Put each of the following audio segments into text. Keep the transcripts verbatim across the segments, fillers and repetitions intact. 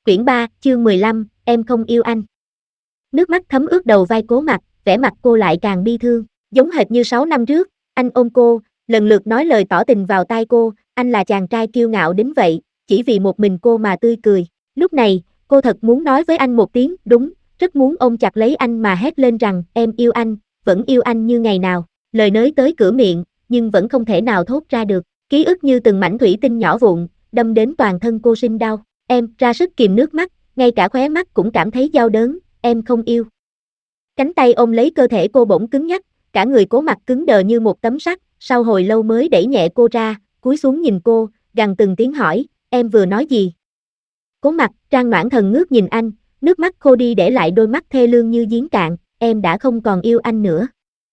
Quyển ba, chương mười lăm, em không yêu anh. Nước mắt thấm ướt đầu vai Cố Mặc, vẻ mặt cô lại càng bi thương, giống hệt như sáu năm trước, anh ôm cô, lần lượt nói lời tỏ tình vào tai cô, anh là chàng trai kiêu ngạo đến vậy, chỉ vì một mình cô mà tươi cười. Lúc này, cô thật muốn nói với anh một tiếng, đúng, rất muốn ôm chặt lấy anh mà hét lên rằng, em yêu anh, vẫn yêu anh như ngày nào. Lời nới tới cửa miệng, nhưng vẫn không thể nào thốt ra được, ký ức như từng mảnh thủy tinh nhỏ vụn, đâm đến toàn thân cô sinh đau. Em, ra sức kìm nước mắt, ngay cả khóe mắt cũng cảm thấy đau đớn, em không yêu. Cánh tay ôm lấy cơ thể cô bỗng cứng nhắc, cả người Cố Mặc cứng đờ như một tấm sắt, sau hồi lâu mới đẩy nhẹ cô ra, cúi xuống nhìn cô, gằn từng tiếng hỏi, em vừa nói gì? Cố Mặc, Trang Noãn Thần ngước nhìn anh, nước mắt khô đi để lại đôi mắt thê lương như giếng cạn, em đã không còn yêu anh nữa.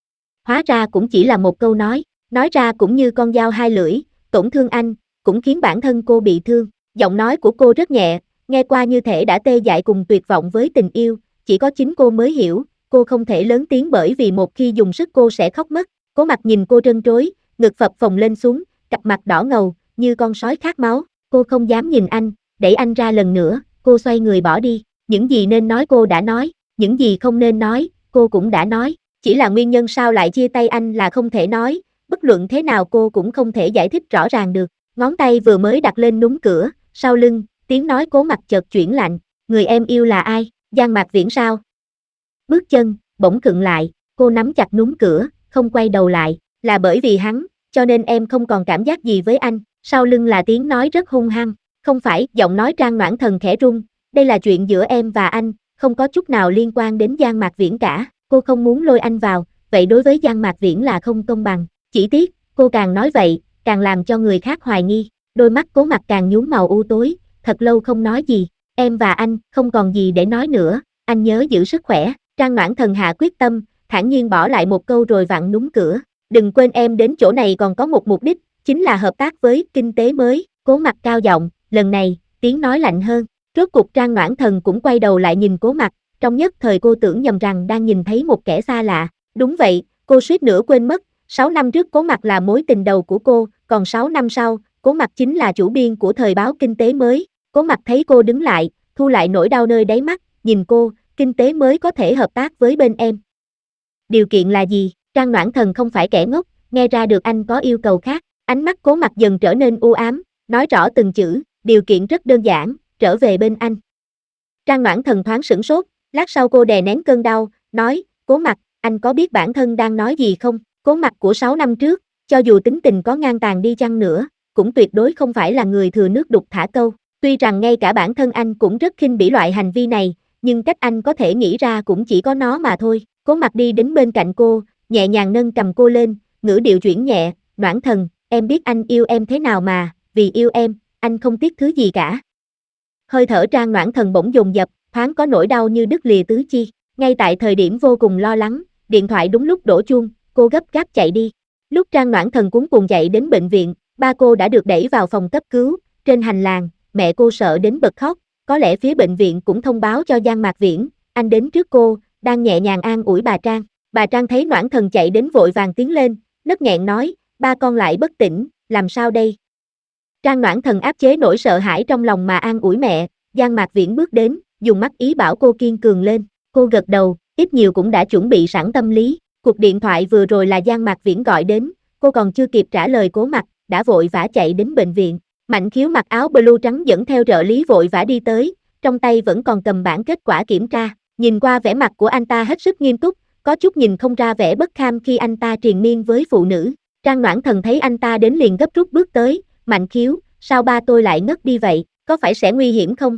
Hóa ra cũng chỉ là một câu nói, nói ra cũng như con dao hai lưỡi, tổn thương anh, cũng khiến bản thân cô bị thương. Giọng nói của cô rất nhẹ, nghe qua như thể đã tê dại cùng tuyệt vọng với tình yêu, chỉ có chính cô mới hiểu, cô không thể lớn tiếng bởi vì một khi dùng sức cô sẽ khóc mất. Cố Mặc nhìn cô trân trối, ngực phập phồng lên xuống, cặp mặt đỏ ngầu, như con sói khát máu, cô không dám nhìn anh, đẩy anh ra lần nữa, cô xoay người bỏ đi, những gì nên nói cô đã nói, những gì không nên nói, cô cũng đã nói, chỉ là nguyên nhân sao lại chia tay anh là không thể nói, bất luận thế nào cô cũng không thể giải thích rõ ràng được. Ngón tay vừa mới đặt lên núm cửa, sau lưng, tiếng nói Cố Mặc chợt chuyển lạnh, người em yêu là ai, Giang Mạc Viễn sao? Bước chân, bỗng khựng lại, cô nắm chặt núm cửa, không quay đầu lại, là bởi vì hắn, cho nên em không còn cảm giác gì với anh, sau lưng là tiếng nói rất hung hăng, không phải, giọng nói Trang Noãn Thần khẽ run, đây là chuyện giữa em và anh, không có chút nào liên quan đến Giang Mạc Viễn cả, cô không muốn lôi anh vào, vậy đối với Giang Mạc Viễn là không công bằng, chỉ tiếc, cô càng nói vậy, càng làm cho người khác hoài nghi, đôi mắt Cố Mặc càng nhuốm màu u tối, thật lâu không nói gì, em và anh, không còn gì để nói nữa, anh nhớ giữ sức khỏe, Trang Noãn Thần hạ quyết tâm, thản nhiên bỏ lại một câu rồi vặn núm cửa, đừng quên em đến chỗ này còn có một mục đích, chính là hợp tác với kinh tế mới, Cố Mặc cao giọng, lần này, tiếng nói lạnh hơn, rốt cục Trang Noãn Thần cũng quay đầu lại nhìn Cố Mặc, trong nhất thời cô tưởng nhầm rằng đang nhìn thấy một kẻ xa lạ, đúng vậy, cô suýt nữa quên mất, sáu năm trước Cố Mặc là mối tình đầu của cô, còn sáu năm sau, Cố Mặc chính là chủ biên của thời báo kinh tế mới. Cố Mặc thấy cô đứng lại, thu lại nỗi đau nơi đáy mắt, nhìn cô, kinh tế mới có thể hợp tác với bên em. Điều kiện là gì? Trang Noãn Thần không phải kẻ ngốc, nghe ra được anh có yêu cầu khác, ánh mắt Cố Mặc dần trở nên u ám, nói rõ từng chữ, điều kiện rất đơn giản, trở về bên anh. Trang Noãn Thần thoáng sửng sốt, lát sau cô đè nén cơn đau, nói, Cố Mặc, anh có biết bản thân đang nói gì không? Cố Mặc của sáu năm trước, cho dù tính tình có ngang tàn đi chăng nữa, cũng tuyệt đối không phải là người thừa nước đục thả câu. Tuy rằng ngay cả bản thân anh cũng rất khinh bỉ loại hành vi này, nhưng cách anh có thể nghĩ ra cũng chỉ có nó mà thôi. Cố Mặc đi đến bên cạnh cô, nhẹ nhàng nâng cầm cô lên, ngữ điệu chuyển nhẹ, Noãn Thần, em biết anh yêu em thế nào mà, vì yêu em, anh không tiếc thứ gì cả. Hơi thở Trang Noãn Thần bỗng dồn dập, thoáng có nỗi đau như đứt lìa tứ chi. Ngay tại thời điểm vô cùng lo lắng, điện thoại đúng lúc đổ chuông, cô gấp gáp chạy đi. Lúc Trang Noãn Thần cuống cuồng chạy đến bệnh viện, ba cô đã được đẩy vào phòng cấp cứu, trên hành lang, mẹ cô sợ đến bật khóc, có lẽ phía bệnh viện cũng thông báo cho Giang Mạc Viễn, anh đến trước cô, đang nhẹ nhàng an ủi bà Trang. Bà Trang thấy Noãn Thần chạy đến vội vàng tiến lên, nấc nghẹn nói, ba con lại bất tỉnh, làm sao đây? Trang Noãn Thần áp chế nỗi sợ hãi trong lòng mà an ủi mẹ, Giang Mạc Viễn bước đến, dùng mắt ý bảo cô kiên cường lên, cô gật đầu, ít nhiều cũng đã chuẩn bị sẵn tâm lý. Cuộc điện thoại vừa rồi là Giang Mạc Viễn gọi đến, cô còn chưa kịp trả lời Cố Mặc, đã vội vã chạy đến bệnh viện. Mạnh Khiếu mặc áo blue trắng dẫn theo trợ lý vội vã đi tới, trong tay vẫn còn cầm bản kết quả kiểm tra. Nhìn qua vẻ mặt của anh ta hết sức nghiêm túc, có chút nhìn không ra vẻ bất kham khi anh ta triền miên với phụ nữ. Trang Noãn Thần thấy anh ta đến liền gấp rút bước tới, Mạnh Khiếu, sao ba tôi lại ngất đi vậy, có phải sẽ nguy hiểm không?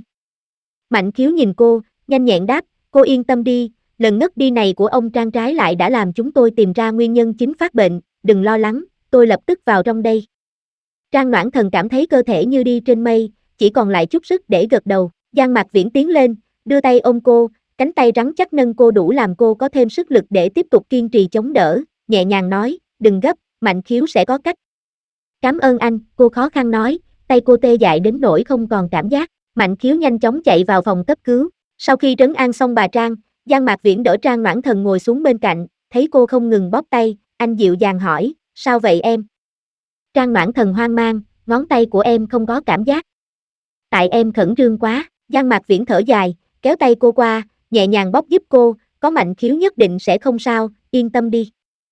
Mạnh Khiếu nhìn cô, nhanh nhẹn đáp, cô yên tâm đi, lần ngất đi này của ông Trang trái lại đã làm chúng tôi tìm ra nguyên nhân chính phát bệnh, đừng lo lắng, tôi lập tức vào trong đây. Trang Noãn Thần cảm thấy cơ thể như đi trên mây, chỉ còn lại chút sức để gật đầu. Giang Mạc Viễn tiến lên, đưa tay ôm cô, cánh tay rắn chắc nâng cô đủ làm cô có thêm sức lực để tiếp tục kiên trì chống đỡ, nhẹ nhàng nói, đừng gấp, Mạnh Khiếu sẽ có cách. Cảm ơn anh, cô khó khăn nói, tay cô tê dại đến nỗi không còn cảm giác. Mạnh Khiếu nhanh chóng chạy vào phòng cấp cứu. Sau khi trấn an xong bà Trang, Giang Mạc Viễn đỡ Trang Noãn Thần ngồi xuống bên cạnh, thấy cô không ngừng bóp tay, anh dịu dàng hỏi, sao vậy em? Trang Noãn Thần hoang mang, ngón tay của em không có cảm giác. Tại em khẩn trương quá. Giang Mạc Viễn thở dài, kéo tay cô qua, nhẹ nhàng bóp giúp cô, có Mạnh Khiếu nhất định sẽ không sao, yên tâm đi.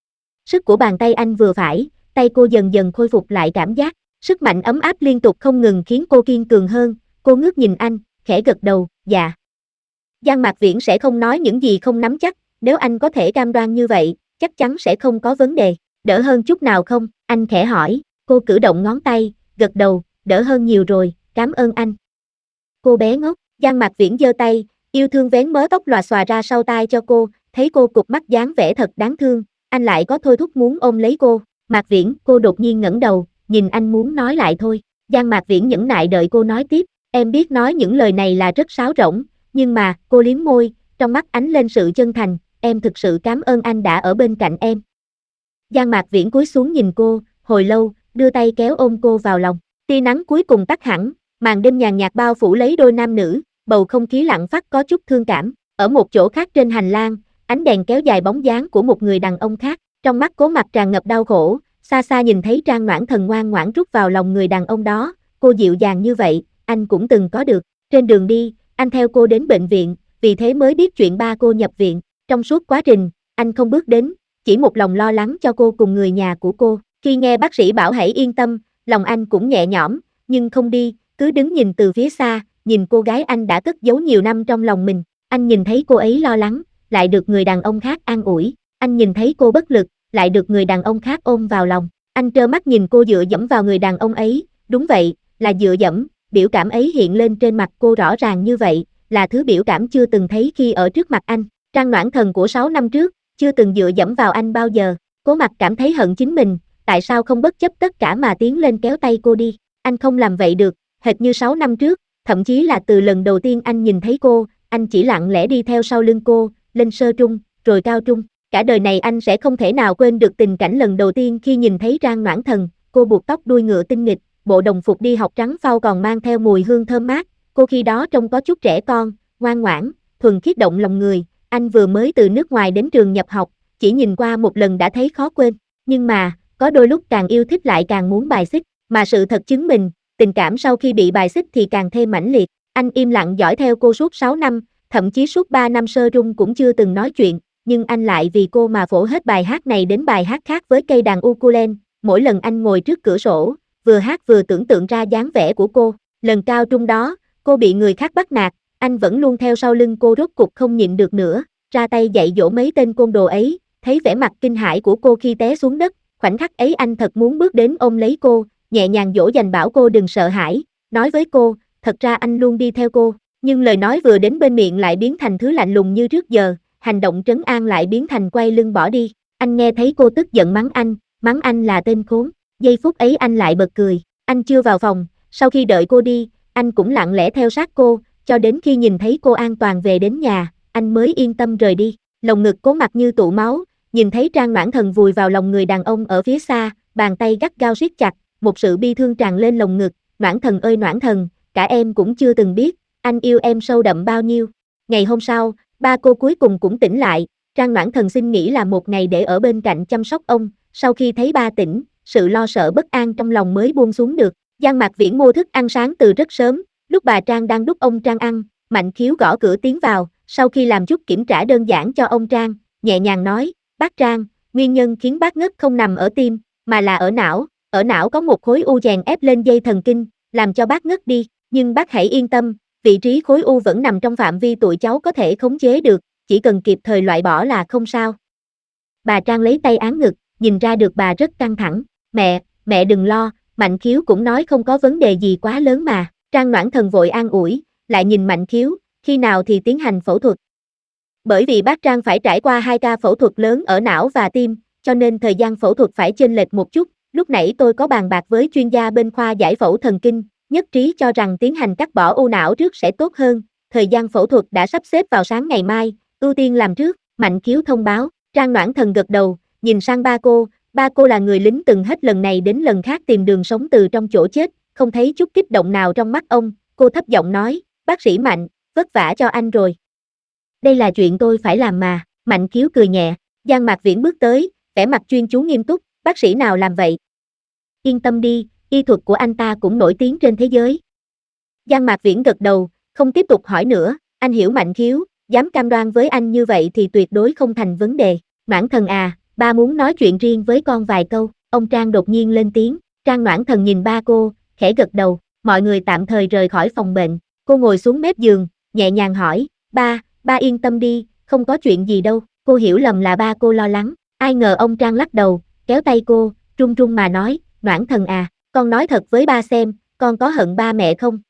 Sức của bàn tay anh vừa phải, tay cô dần dần khôi phục lại cảm giác, sức mạnh ấm áp liên tục không ngừng khiến cô kiên cường hơn, cô ngước nhìn anh, khẽ gật đầu, dạ. Giang Mạc Viễn sẽ không nói những gì không nắm chắc, nếu anh có thể cam đoan như vậy, chắc chắn sẽ không có vấn đề, đỡ hơn chút nào không, anh khẽ hỏi, cô cử động ngón tay, gật đầu, đỡ hơn nhiều rồi, cảm ơn anh. Cô bé ngốc, Giang Mạc Viễn giơ tay, yêu thương vén mớ tóc lòa xòa ra sau tai cho cô, thấy cô cụp mắt dáng vẻ thật đáng thương, anh lại có thôi thúc muốn ôm lấy cô, Mạc Viễn, cô đột nhiên ngẩng đầu, nhìn anh muốn nói lại thôi, Giang Mạc Viễn nhẫn nại đợi cô nói tiếp, em biết nói những lời này là rất sáo rỗng, nhưng mà, cô liếm môi, trong mắt ánh lên sự chân thành, em thực sự cảm ơn anh đã ở bên cạnh em. Giang Mạc Viễn cúi xuống nhìn cô, hồi lâu, đưa tay kéo ôm cô vào lòng, tia nắng cuối cùng tắt hẳn, màn đêm nhàn nhạt bao phủ lấy đôi nam nữ, bầu không khí lặng phát có chút thương cảm, ở một chỗ khác trên hành lang, ánh đèn kéo dài bóng dáng của một người đàn ông khác, trong mắt Cố Mặc tràn ngập đau khổ, xa xa nhìn thấy Trang Noãn Thần ngoan ngoãn rút vào lòng người đàn ông đó, cô dịu dàng như vậy, anh cũng từng có được, trên đường đi, anh theo cô đến bệnh viện, vì thế mới biết chuyện ba cô nhập viện, trong suốt quá trình, anh không bước đến, chỉ một lòng lo lắng cho cô cùng người nhà của cô, khi nghe bác sĩ bảo hãy yên tâm, lòng anh cũng nhẹ nhõm, nhưng không đi, cứ đứng nhìn từ phía xa, nhìn cô gái anh đã cất giấu nhiều năm trong lòng mình, anh nhìn thấy cô ấy lo lắng, lại được người đàn ông khác an ủi, anh nhìn thấy cô bất lực, lại được người đàn ông khác ôm vào lòng, anh trơ mắt nhìn cô dựa dẫm vào người đàn ông ấy, đúng vậy, là dựa dẫm, biểu cảm ấy hiện lên trên mặt cô rõ ràng như vậy, là thứ biểu cảm chưa từng thấy khi ở trước mặt anh, Trang Noãn Thần của sáu năm trước, chưa từng dựa dẫm vào anh bao giờ, Cố Mặc cảm thấy hận chính mình, tại sao không bất chấp tất cả mà tiến lên kéo tay cô đi, anh không làm vậy được, hệt như sáu năm trước, thậm chí là từ lần đầu tiên anh nhìn thấy cô, anh chỉ lặng lẽ đi theo sau lưng cô, lên sơ trung, rồi cao trung, cả đời này anh sẽ không thể nào quên được tình cảnh lần đầu tiên khi nhìn thấy Trang Noãn Thần, cô buộc tóc đuôi ngựa tinh nghịch, bộ đồng phục đi học trắng phau còn mang theo mùi hương thơm mát, cô khi đó trông có chút trẻ con, ngoan ngoãn, thuần khiết động lòng người, anh vừa mới từ nước ngoài đến trường nhập học, chỉ nhìn qua một lần đã thấy khó quên, nhưng mà, có đôi lúc càng yêu thích lại càng muốn bài xích, mà sự thật chứng minh, tình cảm sau khi bị bài xích thì càng thêm mãnh liệt, anh im lặng dõi theo cô suốt sáu năm, thậm chí suốt ba năm sơ trung cũng chưa từng nói chuyện, nhưng anh lại vì cô mà phổ hết bài hát này đến bài hát khác với cây đàn ukulele, mỗi lần anh ngồi trước cửa sổ, vừa hát vừa tưởng tượng ra dáng vẻ của cô, lần cao trung đó, cô bị người khác bắt nạt, anh vẫn luôn theo sau lưng cô rốt cục không nhịn được nữa, ra tay dạy dỗ mấy tên côn đồ ấy, thấy vẻ mặt kinh hãi của cô khi té xuống đất, khoảnh khắc ấy anh thật muốn bước đến ôm lấy cô, nhẹ nhàng dỗ dành bảo cô đừng sợ hãi, nói với cô, thật ra anh luôn đi theo cô, nhưng lời nói vừa đến bên miệng lại biến thành thứ lạnh lùng như trước giờ, hành động trấn an lại biến thành quay lưng bỏ đi, anh nghe thấy cô tức giận mắng anh, mắng anh là tên khốn, giây phút ấy anh lại bật cười, anh chưa vào phòng, sau khi đợi cô đi, anh cũng lặng lẽ theo sát cô, cho đến khi nhìn thấy cô an toàn về đến nhà, anh mới yên tâm rời đi, lồng ngực Cố Mặc như tụ máu, nhìn thấy Trang Noãn Thần vùi vào lòng người đàn ông ở phía xa, bàn tay gắt gao siết chặt, một sự bi thương tràn lên lồng ngực, Noãn Thần ơi Noãn Thần, cả em cũng chưa từng biết, anh yêu em sâu đậm bao nhiêu. Ngày hôm sau, ba cô cuối cùng cũng tỉnh lại, Trang Noãn Thần xin nghỉ là một ngày để ở bên cạnh chăm sóc ông, sau khi thấy ba tỉnh, sự lo sợ bất an trong lòng mới buông xuống được. Giang Mạc Viễn mua thức ăn sáng từ rất sớm, lúc bà Trang đang đút ông Trang ăn, Mạnh Khiếu gõ cửa tiến vào, sau khi làm chút kiểm tra đơn giản cho ông Trang, nhẹ nhàng nói, bác Trang, nguyên nhân khiến bác ngất không nằm ở tim, mà là ở não, ở não có một khối u chèn ép lên dây thần kinh, làm cho bác ngất đi, nhưng bác hãy yên tâm, vị trí khối u vẫn nằm trong phạm vi tụi cháu có thể khống chế được, chỉ cần kịp thời loại bỏ là không sao. Bà Trang lấy tay án ngực, nhìn ra được bà rất căng thẳng, mẹ, mẹ đừng lo, Mạnh Khiếu cũng nói không có vấn đề gì quá lớn mà, Trang Noãn Thần vội an ủi, lại nhìn Mạnh Khiếu, khi nào thì tiến hành phẫu thuật. Bởi vì bác Trang phải trải qua hai ca phẫu thuật lớn ở não và tim, cho nên thời gian phẫu thuật phải chênh lệch một chút, lúc nãy tôi có bàn bạc với chuyên gia bên khoa giải phẫu thần kinh, nhất trí cho rằng tiến hành cắt bỏ u não trước sẽ tốt hơn, thời gian phẫu thuật đã sắp xếp vào sáng ngày mai, ưu tiên làm trước, Mạnh Khiếu thông báo, Trang Noãn Thần gật đầu, nhìn sang ba cô, ba cô là người lính từng hết lần này đến lần khác tìm đường sống từ trong chỗ chết, không thấy chút kích động nào trong mắt ông, cô thấp giọng nói, bác sĩ Mạnh, vất vả cho anh rồi. Đây là chuyện tôi phải làm mà, Mạnh Khiếu cười nhẹ, Giang Mạc Viễn bước tới, vẻ mặt chuyên chú nghiêm túc, bác sĩ nào làm vậy? Yên tâm đi, y thuật của anh ta cũng nổi tiếng trên thế giới. Giang Mạc Viễn gật đầu, không tiếp tục hỏi nữa, anh hiểu Mạnh Khiếu, dám cam đoan với anh như vậy thì tuyệt đối không thành vấn đề. Noãn Thần à, ba muốn nói chuyện riêng với con vài câu, ông Trang đột nhiên lên tiếng. Trang Noãn Thần nhìn ba cô, khẽ gật đầu, mọi người tạm thời rời khỏi phòng bệnh, cô ngồi xuống mép giường, nhẹ nhàng hỏi, ba, ba yên tâm đi, không có chuyện gì đâu, cô hiểu lầm là ba cô lo lắng, ai ngờ ông Trang lắc đầu, kéo tay cô, run run mà nói, Noãn Thần à, con nói thật với ba xem, con có hận ba mẹ không?